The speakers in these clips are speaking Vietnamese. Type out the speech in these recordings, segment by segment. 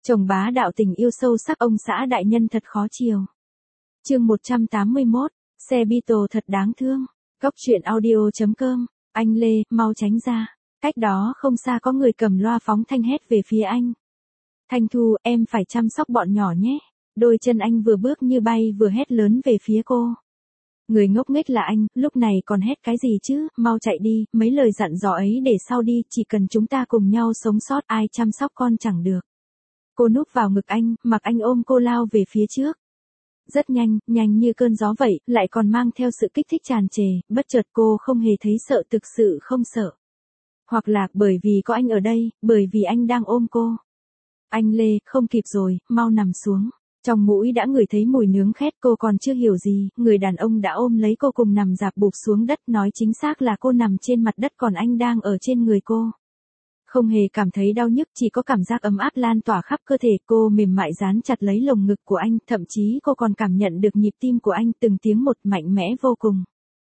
Chồng bá đạo tình yêu sâu sắc ông xã đại nhân thật khó chiều. Chương 181, xe Beetle thật đáng thương. Góc truyện audio.com, anh Lê, mau tránh ra. Cách đó không xa có người cầm loa phóng thanh hét về phía anh. Thanh Thu, em phải chăm sóc bọn nhỏ nhé. Đôi chân anh vừa bước như bay vừa hét lớn về phía cô. Người ngốc nghếch là anh, lúc này còn hét cái gì chứ, mau chạy đi, mấy lời dặn dò ấy để sau đi, chỉ cần chúng ta cùng nhau sống sót, ai chăm sóc con chẳng được. Cô núp vào ngực anh, mặc anh ôm cô lao về phía trước. Rất nhanh, nhanh như cơn gió vậy, lại còn mang theo sự kích thích tràn trề, bất chợt cô không hề thấy sợ, thực sự không sợ. Hoặc là bởi vì có anh ở đây, bởi vì anh đang ôm cô. Anh Lê, không kịp rồi, mau nằm xuống. Trong mũi đã ngửi thấy mùi nướng khét, cô còn chưa hiểu gì, người đàn ông đã ôm lấy cô cùng nằm rạp bụp xuống đất, nói chính xác là cô nằm trên mặt đất còn anh đang ở trên người cô. Không hề cảm thấy đau nhức, chỉ có cảm giác ấm áp lan tỏa khắp cơ thể, cô mềm mại dán chặt lấy lồng ngực của anh, thậm chí cô còn cảm nhận được nhịp tim của anh từng tiếng một mạnh mẽ vô cùng.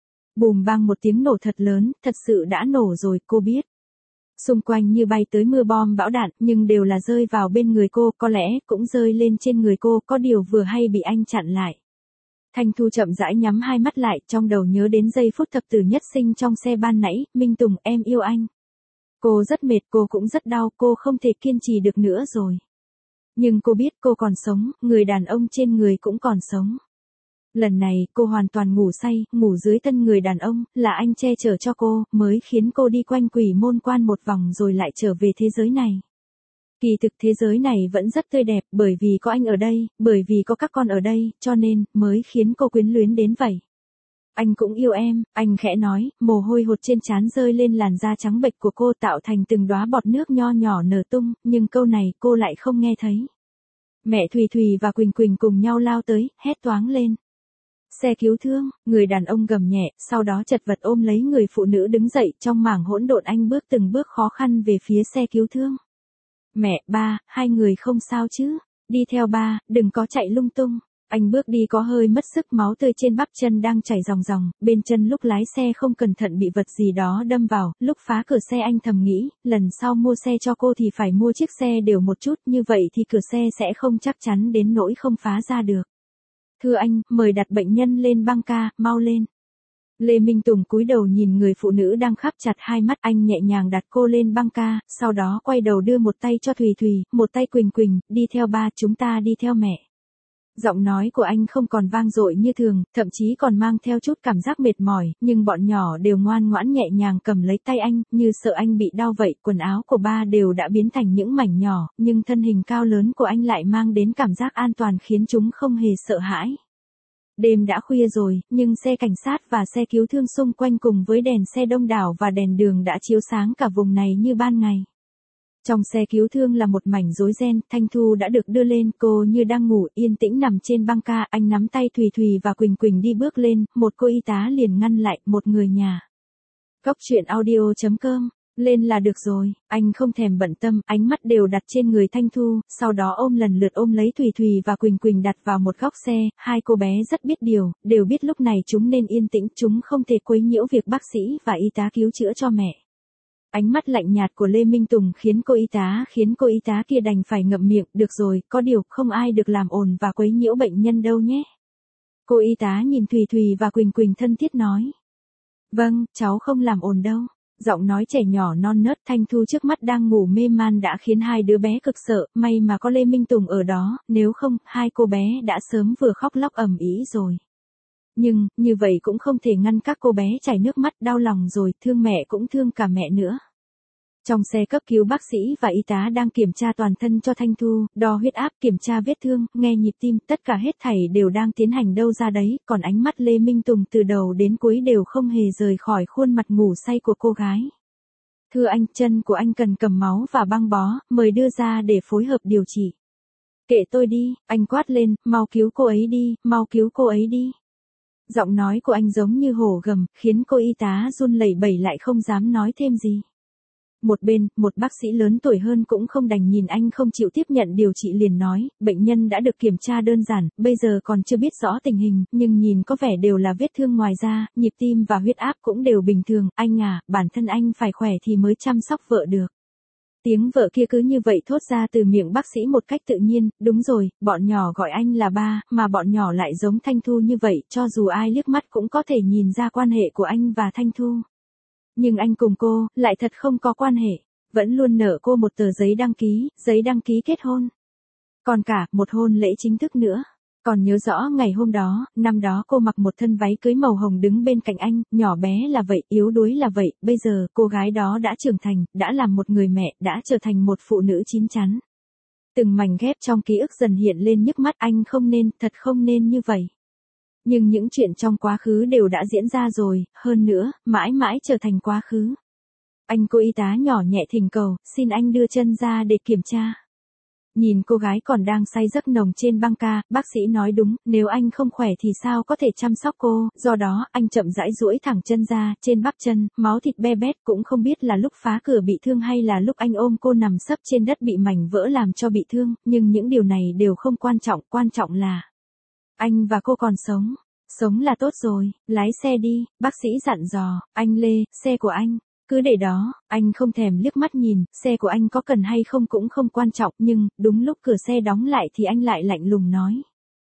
Bùm bang một tiếng nổ thật lớn, thật sự đã nổ rồi, cô biết. Xung quanh như bay tới mưa bom bão đạn, nhưng đều là rơi vào bên người cô, có lẽ cũng rơi lên trên người cô, có điều vừa hay bị anh chặn lại. Thanh Thu chậm rãi nhắm hai mắt lại, trong đầu nhớ đến giây phút thập tử nhất sinh trong xe ban nãy, Minh Tùng, em yêu anh. Cô rất mệt, cô cũng rất đau, cô không thể kiên trì được nữa rồi. Nhưng cô biết cô còn sống, người đàn ông trên người cũng còn sống. Lần này, cô hoàn toàn ngủ say, ngủ dưới thân người đàn ông, là anh che chở cho cô, mới khiến cô đi quanh quỷ môn quan một vòng rồi lại trở về thế giới này. Kỳ thực thế giới này vẫn rất tươi đẹp, bởi vì có anh ở đây, bởi vì có các con ở đây, cho nên, mới khiến cô quyến luyến đến vậy. Anh cũng yêu em, anh khẽ nói, mồ hôi hột trên trán rơi lên làn da trắng bệch của cô tạo thành từng đóa bọt nước nho nhỏ nở tung, nhưng câu này cô lại không nghe thấy. Mẹ Thùy Thùy và Quỳnh Quỳnh cùng nhau lao tới, hét toáng lên. Xe cứu thương, người đàn ông gầm nhẹ, sau đó chật vật ôm lấy người phụ nữ đứng dậy, trong mảng hỗn độn anh bước từng bước khó khăn về phía xe cứu thương. Mẹ, ba, hai người không sao chứ, đi theo ba, đừng có chạy lung tung. Anh bước đi có hơi mất sức, máu tươi trên bắp chân đang chảy ròng ròng, bên chân lúc lái xe không cẩn thận bị vật gì đó đâm vào, lúc phá cửa xe anh thầm nghĩ, lần sau mua xe cho cô thì phải mua chiếc xe đều một chút, như vậy thì cửa xe sẽ không chắc chắn đến nỗi không phá ra được. Thưa anh, mời đặt bệnh nhân lên băng ca, mau lên. Lê Minh Tùng cúi đầu nhìn người phụ nữ đang khép chặt hai mắt, anh nhẹ nhàng đặt cô lên băng ca, sau đó quay đầu đưa một tay cho Thùy Thùy, một tay Quỳnh Quỳnh, đi theo ba, chúng ta đi theo mẹ. Giọng nói của anh không còn vang dội như thường, thậm chí còn mang theo chút cảm giác mệt mỏi, nhưng bọn nhỏ đều ngoan ngoãn nhẹ nhàng cầm lấy tay anh, như sợ anh bị đau vậy, quần áo của ba đều đã biến thành những mảnh nhỏ, nhưng thân hình cao lớn của anh lại mang đến cảm giác an toàn khiến chúng không hề sợ hãi. Đêm đã khuya rồi, nhưng xe cảnh sát và xe cứu thương xung quanh cùng với đèn xe đông đảo và đèn đường đã chiếu sáng cả vùng này như ban ngày. Trong xe cứu thương là một mảnh rối ren, Thanh Thu đã được đưa lên, cô như đang ngủ, yên tĩnh nằm trên băng ca, anh nắm tay Thùy Thùy và Quỳnh Quỳnh đi bước lên, một cô y tá liền ngăn lại, một người nhà. Góc truyện audio.com, lên là được rồi, anh không thèm bận tâm, ánh mắt đều đặt trên người Thanh Thu, sau đó lần lượt ôm lấy Thùy Thùy và Quỳnh Quỳnh đặt vào một góc xe, hai cô bé rất biết điều, đều biết lúc này chúng nên yên tĩnh, chúng không thể quấy nhiễu việc bác sĩ và y tá cứu chữa cho mẹ. Ánh mắt lạnh nhạt của Lê Minh Tùng khiến cô y tá kia đành phải ngậm miệng, được rồi, có điều, không ai được làm ồn và quấy nhiễu bệnh nhân đâu nhé. Cô y tá nhìn Thùy Thùy và Quỳnh Quỳnh thân thiết nói. Vâng, cháu không làm ồn đâu. Giọng nói trẻ nhỏ non nớt. Thanh Thu trước mắt đang ngủ mê man đã khiến hai đứa bé cực sợ, may mà có Lê Minh Tùng ở đó, nếu không, hai cô bé đã sớm vừa khóc lóc ầm ĩ rồi. Nhưng, như vậy cũng không thể ngăn các cô bé chảy nước mắt, đau lòng rồi, thương mẹ cũng thương cả mẹ nữa. Trong xe cấp cứu bác sĩ và y tá đang kiểm tra toàn thân cho Thanh Thu, đo huyết áp, kiểm tra vết thương, nghe nhịp tim, tất cả hết thảy đều đang tiến hành đâu ra đấy, còn ánh mắt Lê Minh Tùng từ đầu đến cuối đều không hề rời khỏi khuôn mặt ngủ say của cô gái. Thưa anh, chân của anh cần cầm máu và băng bó, mời đưa ra để phối hợp điều trị. Kệ tôi đi, anh quát lên, mau cứu cô ấy đi, mau cứu cô ấy đi. Giọng nói của anh giống như hổ gầm, khiến cô y tá run lẩy bẩy lại không dám nói thêm gì. Một bên, một bác sĩ lớn tuổi hơn cũng không đành nhìn anh không chịu tiếp nhận điều trị liền nói, bệnh nhân đã được kiểm tra đơn giản, bây giờ còn chưa biết rõ tình hình, nhưng nhìn có vẻ đều là vết thương ngoài da, nhịp tim và huyết áp cũng đều bình thường, anh à, bản thân anh phải khỏe thì mới chăm sóc vợ được. Tiếng vợ kia cứ như vậy thốt ra từ miệng bác sĩ một cách tự nhiên, đúng rồi, bọn nhỏ gọi anh là ba, mà bọn nhỏ lại giống Thanh Thu như vậy, cho dù ai liếc mắt cũng có thể nhìn ra quan hệ của anh và Thanh Thu. Nhưng anh cùng cô, lại thật không có quan hệ, vẫn luôn nợ cô một tờ giấy đăng ký kết hôn. Còn cả, một hôn lễ chính thức nữa. Còn nhớ rõ ngày hôm đó, năm đó cô mặc một thân váy cưới màu hồng đứng bên cạnh anh, nhỏ bé là vậy, yếu đuối là vậy, bây giờ, cô gái đó đã trưởng thành, đã làm một người mẹ, đã trở thành một phụ nữ chín chắn. Từng mảnh ghép trong ký ức dần hiện lên nhức mắt, anh không nên, thật không nên như vậy. Nhưng những chuyện trong quá khứ đều đã diễn ra rồi, hơn nữa, mãi mãi trở thành quá khứ. Anh cô y tá nhỏ nhẹ thỉnh cầu, xin anh đưa chân ra để kiểm tra. Nhìn cô gái còn đang say giấc nồng trên băng ca, bác sĩ nói đúng, nếu anh không khỏe thì sao có thể chăm sóc cô, do đó, anh chậm rãi duỗi thẳng chân ra, trên bắp chân, máu thịt be bét, cũng không biết là lúc phá cửa bị thương hay là lúc anh ôm cô nằm sấp trên đất bị mảnh vỡ làm cho bị thương, nhưng những điều này đều không quan trọng là anh và cô còn sống. Sống là tốt rồi, lái xe đi, bác sĩ dặn dò, anh Lê, xe của anh. Cứ để đó, anh không thèm liếc mắt nhìn, xe của anh có cần hay không cũng không quan trọng, nhưng, đúng lúc cửa xe đóng lại thì anh lại lạnh lùng nói.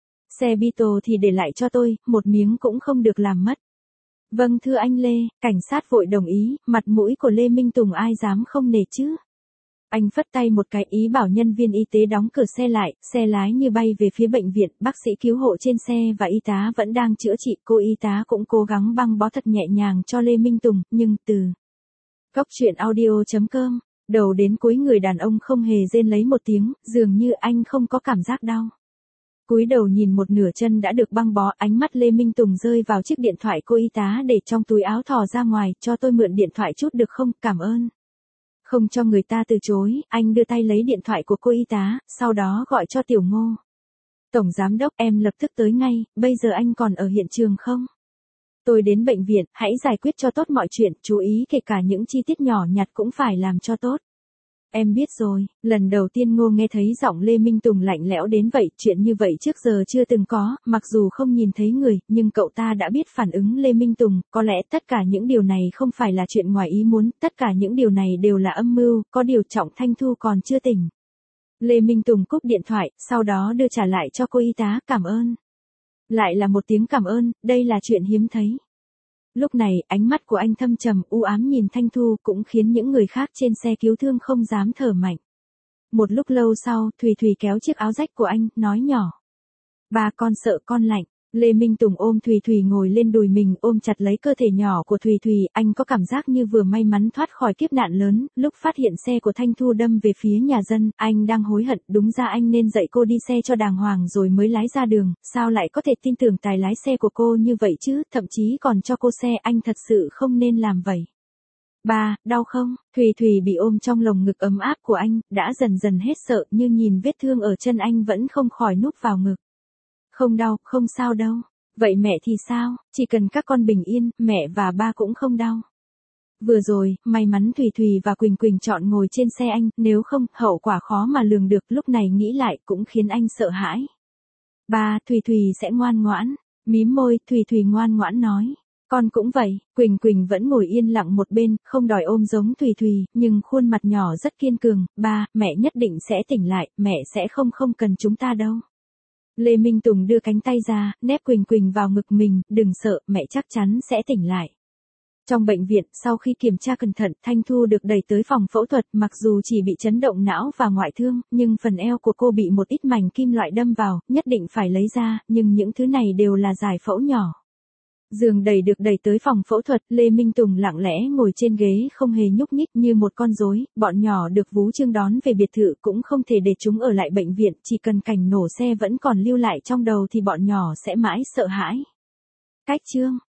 Xe Beetle thì để lại cho tôi, một miếng cũng không được làm mất. Vâng thưa anh Lê, cảnh sát vội đồng ý, mặt mũi của Lê Minh Tùng ai dám không nể chứ. Anh phất tay một cái ý bảo nhân viên y tế đóng cửa xe lại, xe lái như bay về phía bệnh viện, bác sĩ cứu hộ trên xe và y tá vẫn đang chữa trị, cô y tá cũng cố gắng băng bó thật nhẹ nhàng cho Lê Minh Tùng, nhưng từ Cốc truyện audio.com, đầu đến cuối người đàn ông không hề rên lấy một tiếng, dường như anh không có cảm giác đau. Cúi đầu nhìn một nửa chân đã được băng bó, ánh mắt Lê Minh Tùng rơi vào chiếc điện thoại cô y tá để trong túi áo thò ra ngoài, cho tôi mượn điện thoại chút được không, cảm ơn. Không cho người ta từ chối, anh đưa tay lấy điện thoại của cô y tá, sau đó gọi cho Tiểu Ngô. Tổng giám đốc, em lập tức tới ngay, bây giờ anh còn ở hiện trường không? Tôi đến bệnh viện, hãy giải quyết cho tốt mọi chuyện, chú ý kể cả những chi tiết nhỏ nhặt cũng phải làm cho tốt. Em biết rồi, lần đầu tiên Ngô nghe thấy giọng Lê Minh Tùng lạnh lẽo đến vậy, chuyện như vậy trước giờ chưa từng có, mặc dù không nhìn thấy người, nhưng cậu ta đã biết phản ứng Lê Minh Tùng, có lẽ tất cả những điều này không phải là chuyện ngoài ý muốn, tất cả những điều này đều là âm mưu, có điều Trọng Thanh Thu còn chưa tỉnh. Lê Minh Tùng cúp điện thoại, sau đó đưa trả lại cho cô y tá, cảm ơn. Lại là một tiếng cảm ơn, đây là chuyện hiếm thấy. Lúc này, ánh mắt của anh thâm trầm, u ám nhìn Thanh Thu cũng khiến những người khác trên xe cứu thương không dám thở mạnh. Một lúc lâu sau, Thùy Thùy kéo chiếc áo rách của anh, nói nhỏ. Ba con sợ con lạnh. Lê Minh Tùng ôm Thùy Thùy ngồi lên đùi mình, ôm chặt lấy cơ thể nhỏ của Thùy Thùy, anh có cảm giác như vừa may mắn thoát khỏi kiếp nạn lớn, lúc phát hiện xe của Thanh Thu đâm về phía nhà dân, anh đang hối hận, đúng ra anh nên dạy cô đi xe cho đàng hoàng rồi mới lái ra đường, sao lại có thể tin tưởng tài lái xe của cô như vậy chứ, thậm chí còn cho cô xe, anh thật sự không nên làm vậy. Ba, đau không? Thùy Thùy bị ôm trong lồng ngực ấm áp của anh, đã dần dần hết sợ, nhưng nhìn vết thương ở chân anh vẫn không khỏi núp vào ngực. Không đau, không sao đâu. Vậy mẹ thì sao? Chỉ cần các con bình yên, mẹ và ba cũng không đau. Vừa rồi, may mắn Thùy Thùy và Quỳnh Quỳnh chọn ngồi trên xe anh, nếu không, hậu quả khó mà lường được, lúc này nghĩ lại cũng khiến anh sợ hãi. Ba, Thùy Thùy sẽ ngoan ngoãn. Mím môi, Thùy Thùy ngoan ngoãn nói. Con cũng vậy, Quỳnh Quỳnh vẫn ngồi yên lặng một bên, không đòi ôm giống Thùy Thùy, nhưng khuôn mặt nhỏ rất kiên cường. Ba, mẹ nhất định sẽ tỉnh lại, mẹ sẽ không cần chúng ta đâu. Lê Minh Tùng đưa cánh tay ra, nép Quỳnh Quỳnh vào ngực mình, đừng sợ, mẹ chắc chắn sẽ tỉnh lại. Trong bệnh viện, sau khi kiểm tra cẩn thận, Thanh Thu được đẩy tới phòng phẫu thuật, mặc dù chỉ bị chấn động não và ngoại thương, nhưng phần eo của cô bị một ít mảnh kim loại đâm vào, nhất định phải lấy ra, nhưng những thứ này đều là giải phẫu nhỏ. Giường được đẩy tới phòng phẫu thuật, Lê Minh Tùng lặng lẽ ngồi trên ghế không hề nhúc nhích như một con rối, bọn nhỏ được Vú Trương đón về biệt thự cũng không thể để chúng ở lại bệnh viện, chỉ cần cảnh nổ xe vẫn còn lưu lại trong đầu thì bọn nhỏ sẽ mãi sợ hãi. Cách chương